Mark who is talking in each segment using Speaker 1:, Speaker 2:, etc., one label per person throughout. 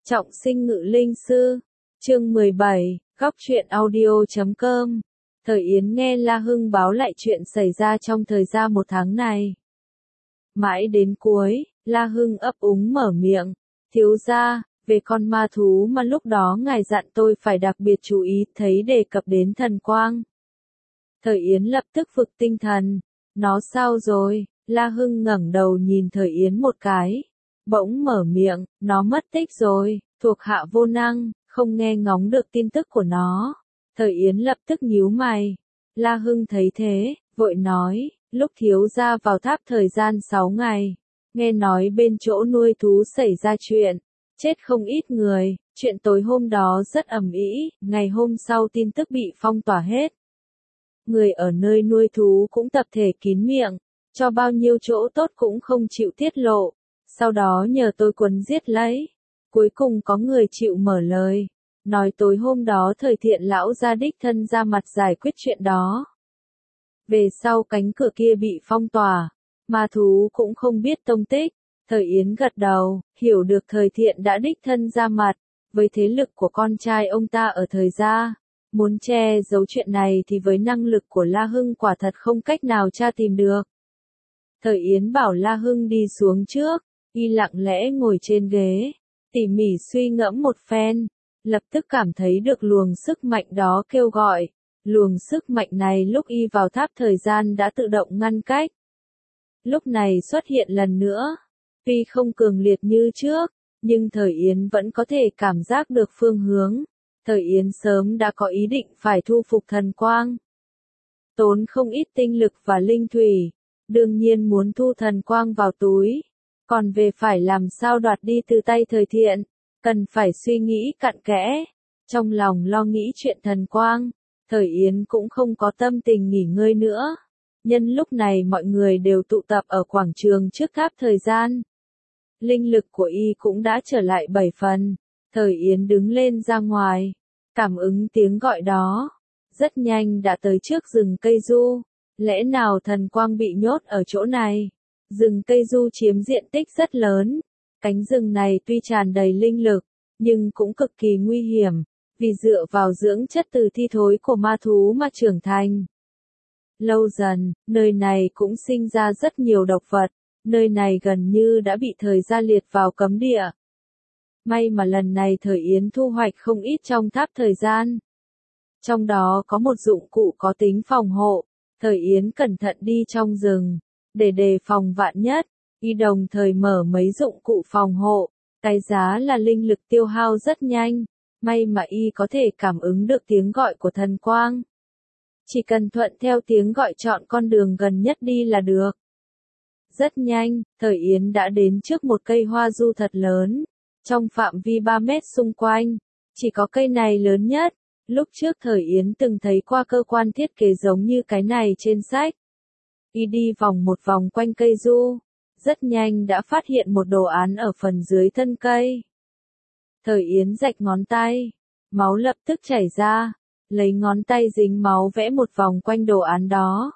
Speaker 1: Trọng sinh ngự linh sư, chương 17, góc truyện audio.com. Thời Yến nghe La Hưng báo lại chuyện xảy ra trong thời gian một tháng này. Mãi đến cuối, La Hưng ấp úng mở miệng, thiếu gia, về con ma thú mà lúc đó ngài dặn tôi phải đặc biệt chú ý, thấy đề cập đến thần quang. Thời Yến lập tức vực tinh thần, nó sao rồi? La Hưng ngẩng đầu nhìn Thời Yến một cái, bỗng mở miệng, nó mất tích rồi, thuộc hạ vô năng, không nghe ngóng được tin tức của nó. Thời Yến lập tức nhíu mày. La Hưng thấy thế, vội nói, lúc thiếu gia vào tháp thời gian 6 ngày, nghe nói bên chỗ nuôi thú xảy ra chuyện, chết không ít người, chuyện tối hôm đó rất ầm ĩ, ngày hôm sau tin tức bị phong tỏa hết. Người ở nơi nuôi thú cũng tập thể kín miệng, cho bao nhiêu chỗ tốt cũng không chịu tiết lộ, sau đó nhờ tôi quấn giết lấy. Cuối cùng có người chịu mở lời, nói tối hôm đó Thời Thiện lão gia đích thân ra mặt giải quyết chuyện đó. Về sau cánh cửa kia bị phong tỏa, ma thú cũng không biết tông tích. Thời Yến gật đầu, hiểu được Thời Thiện đã đích thân ra mặt, với thế lực của con trai ông ta ở Thời gia, muốn che giấu chuyện này thì với năng lực của La Hưng quả thật không cách nào tra tìm được. Thời Yến bảo La Hưng đi xuống trước, y lặng lẽ ngồi trên ghế, tỉ mỉ suy ngẫm một phen, lập tức cảm thấy được luồng sức mạnh đó kêu gọi. Luồng sức mạnh này lúc y vào tháp thời gian đã tự động ngăn cách. Lúc này xuất hiện lần nữa, tuy không cường liệt như trước, nhưng Thời Yến vẫn có thể cảm giác được phương hướng. Thời Yến sớm đã có ý định phải thu phục thần quang. Tốn không ít tinh lực và linh thủy, đương nhiên muốn thu thần quang vào túi. Còn về phải làm sao đoạt đi từ tay Thời Thiện, cần phải suy nghĩ cặn kẽ. Trong lòng lo nghĩ chuyện thần quang, Thời Yến cũng không có tâm tình nghỉ ngơi nữa. Nhân lúc này mọi người đều tụ tập ở quảng trường trước tháp thời gian. Linh lực của y cũng đã trở lại 7 phần. Thời Yến đứng lên ra ngoài, cảm ứng tiếng gọi đó. Rất nhanh đã tới trước rừng cây du. Lẽ nào thần quang bị nhốt ở chỗ này? Rừng cây du chiếm diện tích rất lớn. Cánh rừng này tuy tràn đầy linh lực, nhưng cũng cực kỳ nguy hiểm, vì dựa vào dưỡng chất từ thi thối của ma thú mà trưởng thành. Lâu dần, nơi này cũng sinh ra rất nhiều độc vật, nơi này gần như đã bị Thời gia liệt vào cấm địa. May mà lần này Thời Yến thu hoạch không ít trong tháp thời gian. Trong đó có một dụng cụ có tính phòng hộ, Thời Yến cẩn thận đi trong rừng, để đề phòng vạn nhất, y đồng thời mở mấy dụng cụ phòng hộ, cái giá là linh lực tiêu hao rất nhanh, may mà y có thể cảm ứng được tiếng gọi của thần quang. Chỉ cần thuận theo tiếng gọi chọn con đường gần nhất đi là được. Rất nhanh, Thời Yến đã đến trước một cây hoa du thật lớn, trong phạm vi 3 mét xung quanh, chỉ có cây này lớn nhất. Lúc trước Thời Yến từng thấy qua cơ quan thiết kế giống như cái này trên sách. Y đi vòng một vòng quanh cây du, rất nhanh đã phát hiện một đồ án ở phần dưới thân cây. Thời Yến rạch ngón tay, máu lập tức chảy ra, lấy ngón tay dính máu vẽ một vòng quanh đồ án đó.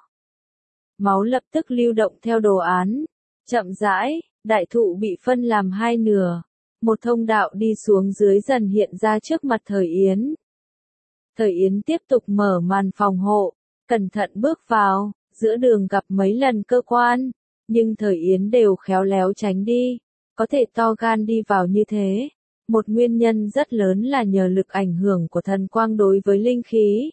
Speaker 1: Máu lập tức lưu động theo đồ án, chậm rãi, đại thụ bị phân làm hai nửa, một thông đạo đi xuống dưới dần hiện ra trước mặt Thời Yến. Thời Yến tiếp tục mở màn phòng hộ, cẩn thận bước vào, giữa đường gặp mấy lần cơ quan, nhưng Thời Yến đều khéo léo tránh đi, có thể to gan đi vào như thế. Một nguyên nhân rất lớn là nhờ lực ảnh hưởng của thần quang đối với linh khí.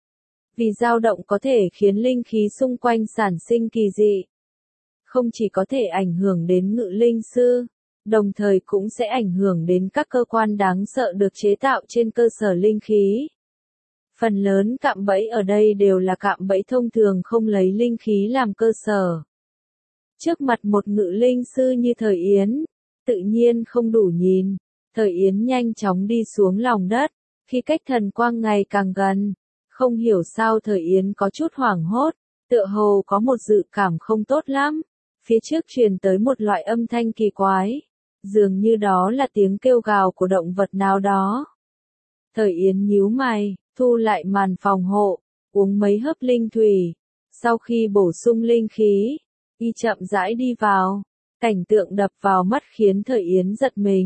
Speaker 1: Vì dao động có thể khiến linh khí xung quanh sản sinh kỳ dị. Không chỉ có thể ảnh hưởng đến ngự linh sư, đồng thời cũng sẽ ảnh hưởng đến các cơ quan đáng sợ được chế tạo trên cơ sở linh khí. Phần lớn cạm bẫy ở đây đều là cạm bẫy thông thường không lấy linh khí làm cơ sở. Trước mặt một ngự linh sư như Thời Yến, tự nhiên không đủ nhìn. Thời Yến nhanh chóng đi xuống lòng đất, khi cách thần quang ngày càng gần, không hiểu sao Thời Yến có chút hoảng hốt, tựa hồ có một dự cảm không tốt lắm. Phía trước truyền tới một loại âm thanh kỳ quái, dường như đó là tiếng kêu gào của động vật nào đó. Thời Yến nhíu mày, thu lại màn phòng hộ, uống mấy hớp linh thủy, sau khi bổ sung linh khí, y chậm rãi đi vào. Cảnh tượng đập vào mắt khiến Thời Yến giật mình.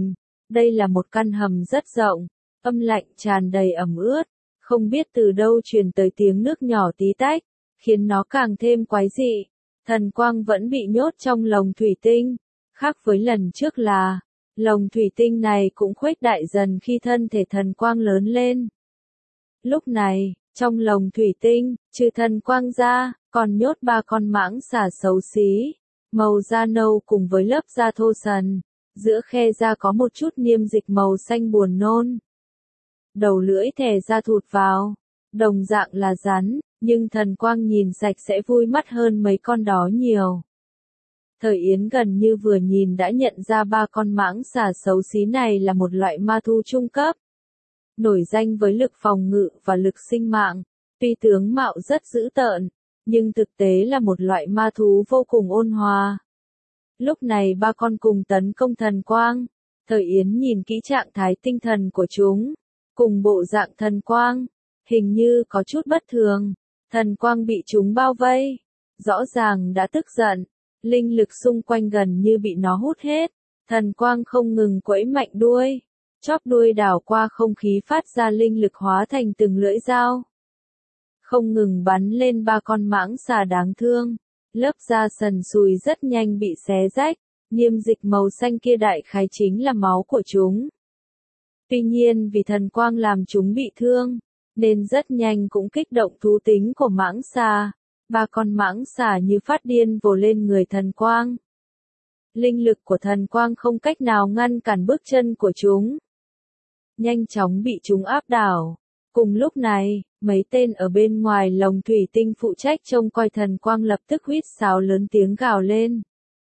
Speaker 1: Đây là một căn hầm rất rộng, âm lạnh tràn đầy ẩm ướt, không biết từ đâu truyền tới tiếng nước nhỏ tí tách, khiến nó càng thêm quái dị. Thần quang vẫn bị nhốt trong lồng thủy tinh, khác với lần trước là, lồng thủy tinh này cũng khuếch đại dần khi thân thể thần quang lớn lên. Lúc này, trong lồng thủy tinh, trừ thần quang ra, còn nhốt 3 con mãng xà xấu xí, màu da nâu cùng với lớp da thô sần, giữa khe da có một chút niêm dịch màu xanh buồn nôn. Đầu lưỡi thè ra thụt vào, đồng dạng là rắn, nhưng thần quang nhìn sạch sẽ vui mắt hơn mấy con đó nhiều. Thời Yến gần như vừa nhìn đã nhận ra 3 con mãng xà xấu xí này là một loại ma thú trung cấp. Nổi danh với lực phòng ngự và lực sinh mạng, tuy tướng mạo rất dữ tợn, nhưng thực tế là một loại ma thú vô cùng ôn hòa. Lúc này 3 con cùng tấn công thần quang, Thời Yến nhìn kỹ trạng thái tinh thần của chúng, cùng bộ dạng thần quang, hình như có chút bất thường, thần quang bị chúng bao vây, rõ ràng đã tức giận, linh lực xung quanh gần như bị nó hút hết, thần quang không ngừng quẫy mạnh đuôi, chóp đuôi đảo qua không khí phát ra linh lực hóa thành từng lưỡi dao. Không ngừng bắn lên 3 con mãng xà đáng thương, lớp da sần sùi rất nhanh bị xé rách, niêm dịch màu xanh kia đại khái chính là máu của chúng. Tuy nhiên vì thần quang làm chúng bị thương, nên rất nhanh cũng kích động thú tính của mãng xà. 3 con mãng xà như phát điên vồ lên người thần quang. Linh lực của thần quang không cách nào ngăn cản bước chân của chúng. Nhanh chóng bị chúng áp đảo. Cùng lúc này, mấy tên ở bên ngoài lồng thủy tinh phụ trách trông coi thần quang lập tức huýt sáo lớn tiếng gào lên.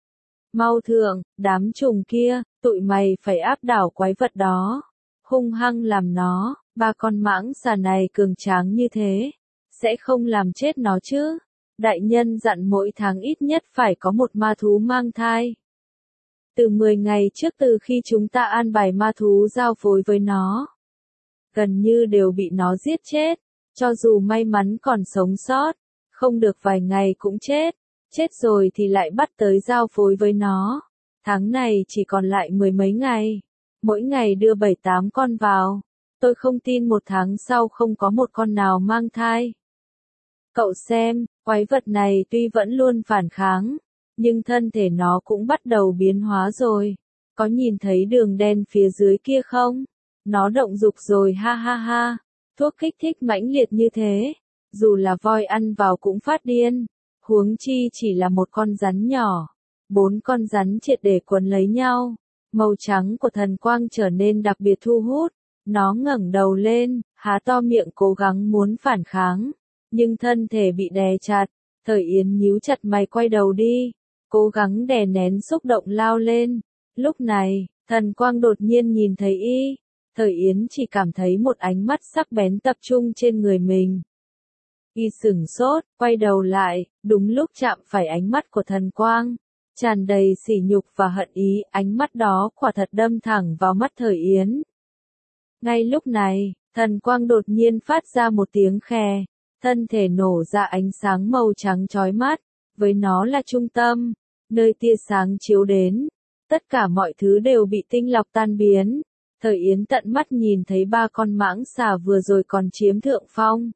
Speaker 1: Mau thượng, đám trùng kia, tụi mày phải áp đảo quái vật đó. Hung hăng làm nó, 3 con mãng xà này cường tráng như thế, sẽ không làm chết nó chứ. Đại nhân dặn mỗi tháng ít nhất phải có một ma thú mang thai. Từ 10 ngày trước từ khi chúng ta an bài ma thú giao phối với nó, gần như đều bị nó giết chết, cho dù may mắn còn sống sót, không được vài ngày cũng chết, chết rồi thì lại bắt tới giao phối với nó. Tháng này chỉ còn lại 10 mấy ngày, mỗi ngày đưa 7-8 con vào, tôi không tin một tháng sau không có một con nào mang thai. Cậu xem, quái vật này tuy vẫn luôn phản kháng, nhưng thân thể nó cũng bắt đầu biến hóa rồi. Có nhìn thấy đường đen phía dưới kia không? Nó động dục rồi ha ha ha. Thuốc kích thích mãnh liệt như thế, dù là voi ăn vào cũng phát điên. Huống chi chỉ là một con rắn nhỏ. 4 con rắn triệt để quấn lấy nhau. Màu trắng của thần quang trở nên đặc biệt thu hút. Nó ngẩng đầu lên, há to miệng cố gắng muốn phản kháng. Nhưng thân thể bị đè chặt, Thời Yến nhíu chặt mày quay đầu đi, cố gắng đè nén xúc động lao lên. Lúc này, thần quang đột nhiên nhìn thấy y, Thời Yến chỉ cảm thấy một ánh mắt sắc bén tập trung trên người mình. Y sửng sốt, quay đầu lại, đúng lúc chạm phải ánh mắt của thần quang, tràn đầy sỉ nhục và hận ý, ánh mắt đó quả thật đâm thẳng vào mắt Thời Yến. Ngay lúc này, thần quang đột nhiên phát ra một tiếng khè. Thân thể nổ ra ánh sáng màu trắng chói mắt, với nó là trung tâm, nơi tia sáng chiếu đến, tất cả mọi thứ đều bị tinh lọc tan biến. Thời Yến tận mắt nhìn thấy 3 con mãng xà vừa rồi còn chiếm thượng phong,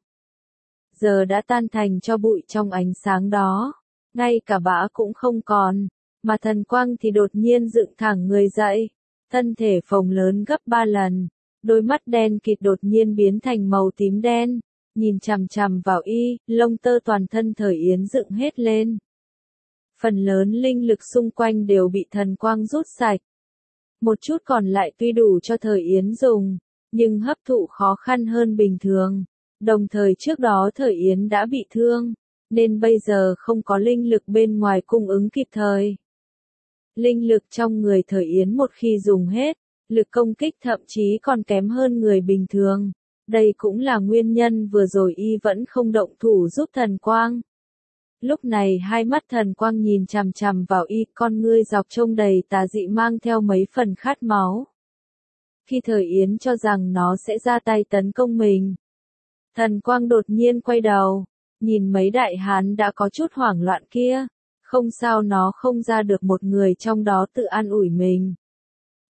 Speaker 1: giờ đã tan thành tro bụi trong ánh sáng đó, ngay cả bã cũng không còn, mà thần quang thì đột nhiên dựng thẳng người dậy, thân thể phồng lớn gấp 3 lần, đôi mắt đen kịt đột nhiên biến thành màu tím đen. Nhìn chằm chằm vào y, lông tơ toàn thân Thời Yến dựng hết lên. Phần lớn linh lực xung quanh đều bị thần quang rút sạch. Một chút còn lại tuy đủ cho Thời Yến dùng, nhưng hấp thụ khó khăn hơn bình thường. Đồng thời trước đó Thời Yến đã bị thương, nên bây giờ không có linh lực bên ngoài cung ứng kịp thời. Linh lực trong người Thời Yến một khi dùng hết, lực công kích thậm chí còn kém hơn người bình thường. Đây cũng là nguyên nhân vừa rồi y vẫn không động thủ giúp thần quang. Lúc này hai mắt thần quang nhìn chằm chằm vào y, con ngươi dọc trông đầy tà dị mang theo mấy phần khát máu. Khi Thời Yến cho rằng nó sẽ ra tay tấn công mình, thần quang đột nhiên quay đầu, nhìn mấy đại hán đã có chút hoảng loạn kia, không sao nó không ra được một người trong đó tự an ủi mình.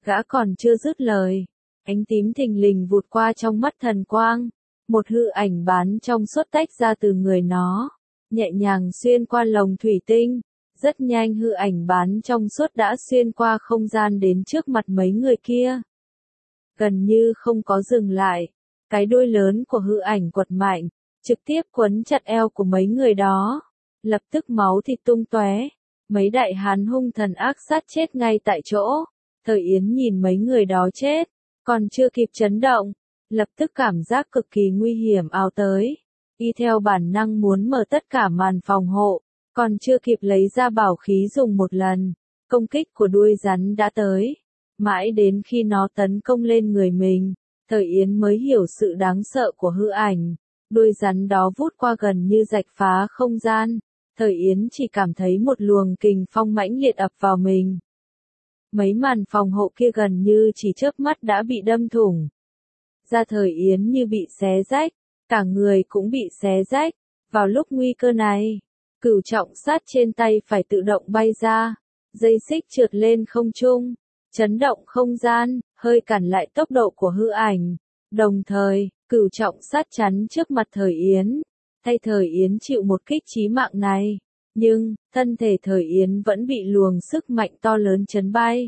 Speaker 1: Gã còn chưa dứt lời. Ánh tím thình lình vụt qua trong mắt Thần Quang. Một hư ảnh bán trong suốt tách ra từ người nó. Nhẹ nhàng xuyên qua lồng thủy tinh. Rất nhanh hư ảnh bán trong suốt đã xuyên qua không gian đến trước mặt mấy người kia. Gần như không có dừng lại. Cái đuôi lớn của hư ảnh quật mạnh, trực tiếp quấn chặt eo của mấy người đó. Lập tức máu thịt tung tóe. Mấy đại hán hung thần ác sát chết ngay tại chỗ. Thời Yến nhìn mấy người đó chết, còn chưa kịp chấn động, lập tức cảm giác cực kỳ nguy hiểm ào tới. Y theo bản năng muốn mở tất cả màn phòng hộ, còn chưa kịp lấy ra bảo khí dùng một lần, công kích của đuôi rắn đã tới. Mãi đến khi nó tấn công lên người mình, Thời Yến mới hiểu sự đáng sợ của hư ảnh. Đuôi rắn đó vút qua gần như rạch phá không gian. Thời Yến chỉ cảm thấy một luồng kình phong mãnh liệt ập vào mình. Mấy màn phòng hộ kia gần như chỉ chớp mắt đã bị đâm thủng. Da Thời Yến như bị xé rách, cả người cũng bị xé rách. Vào lúc nguy cơ này, cửu trọng sát trên tay phải tự động bay ra, dây xích trượt lên không trung, chấn động không gian, hơi cản lại tốc độ của hư ảnh. Đồng thời, cửu trọng sát chắn trước mặt Thời Yến, thay Thời Yến chịu một kích chí mạng này. Nhưng, thân thể Thời Yến vẫn bị luồng sức mạnh to lớn chấn bay.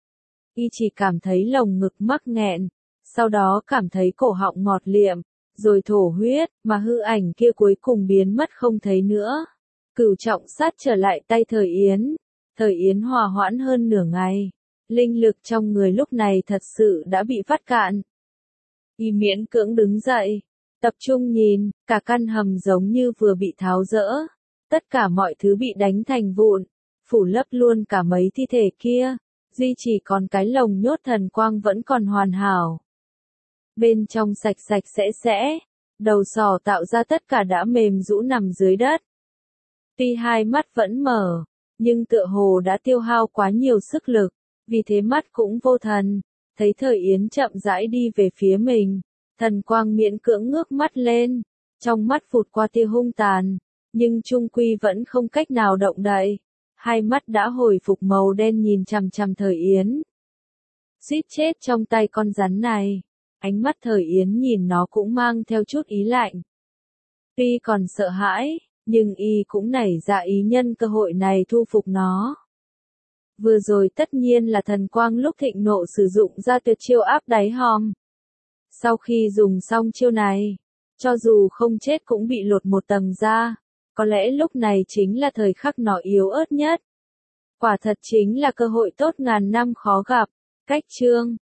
Speaker 1: Y chỉ cảm thấy lồng ngực mắc nghẹn, sau đó cảm thấy cổ họng ngọt liệm, rồi thổ huyết, mà hư ảnh kia cuối cùng biến mất không thấy nữa. Cửu trọng sát trở lại tay Thời Yến. Thời Yến hòa hoãn hơn nửa ngày. Linh lực trong người lúc này thật sự đã bị vắt cạn. Y miễn cưỡng đứng dậy, tập trung nhìn, cả căn hầm giống như vừa bị tháo dỡ. Tất cả mọi thứ bị đánh thành vụn, phủ lấp luôn cả mấy thi thể kia, duy chỉ còn cái lồng nhốt Thần Quang vẫn còn hoàn hảo. Bên trong sạch sạch sẽ, đầu sò tạo ra tất cả đã mềm rũ nằm dưới đất. Tuy hai mắt vẫn mở, nhưng tựa hồ đã tiêu hao quá nhiều sức lực, vì thế mắt cũng vô thần. Thấy Thời Yến chậm rãi đi về phía mình, Thần Quang miễn cưỡng ngước mắt lên, trong mắt phụt qua tia hung tàn, nhưng chung quy vẫn không cách nào động đậy. Hai mắt đã hồi phục màu đen nhìn chằm chằm Thời Yến. Suýt chết trong tay con rắn này. Ánh mắt Thời Yến nhìn nó cũng mang theo chút ý lạnh. Tuy còn sợ hãi, nhưng y cũng nảy ra ý nhân cơ hội này thu phục nó. Vừa rồi tất nhiên là Thần Quang lúc thịnh nộ sử dụng ra tuyệt chiêu áp đáy hòm. Sau khi dùng xong chiêu này, cho dù không chết cũng bị lột một tầng da. Có lẽ lúc này chính là thời khắc nó yếu ớt nhất. Quả thật chính là cơ hội tốt ngàn năm khó gặp. Cách chương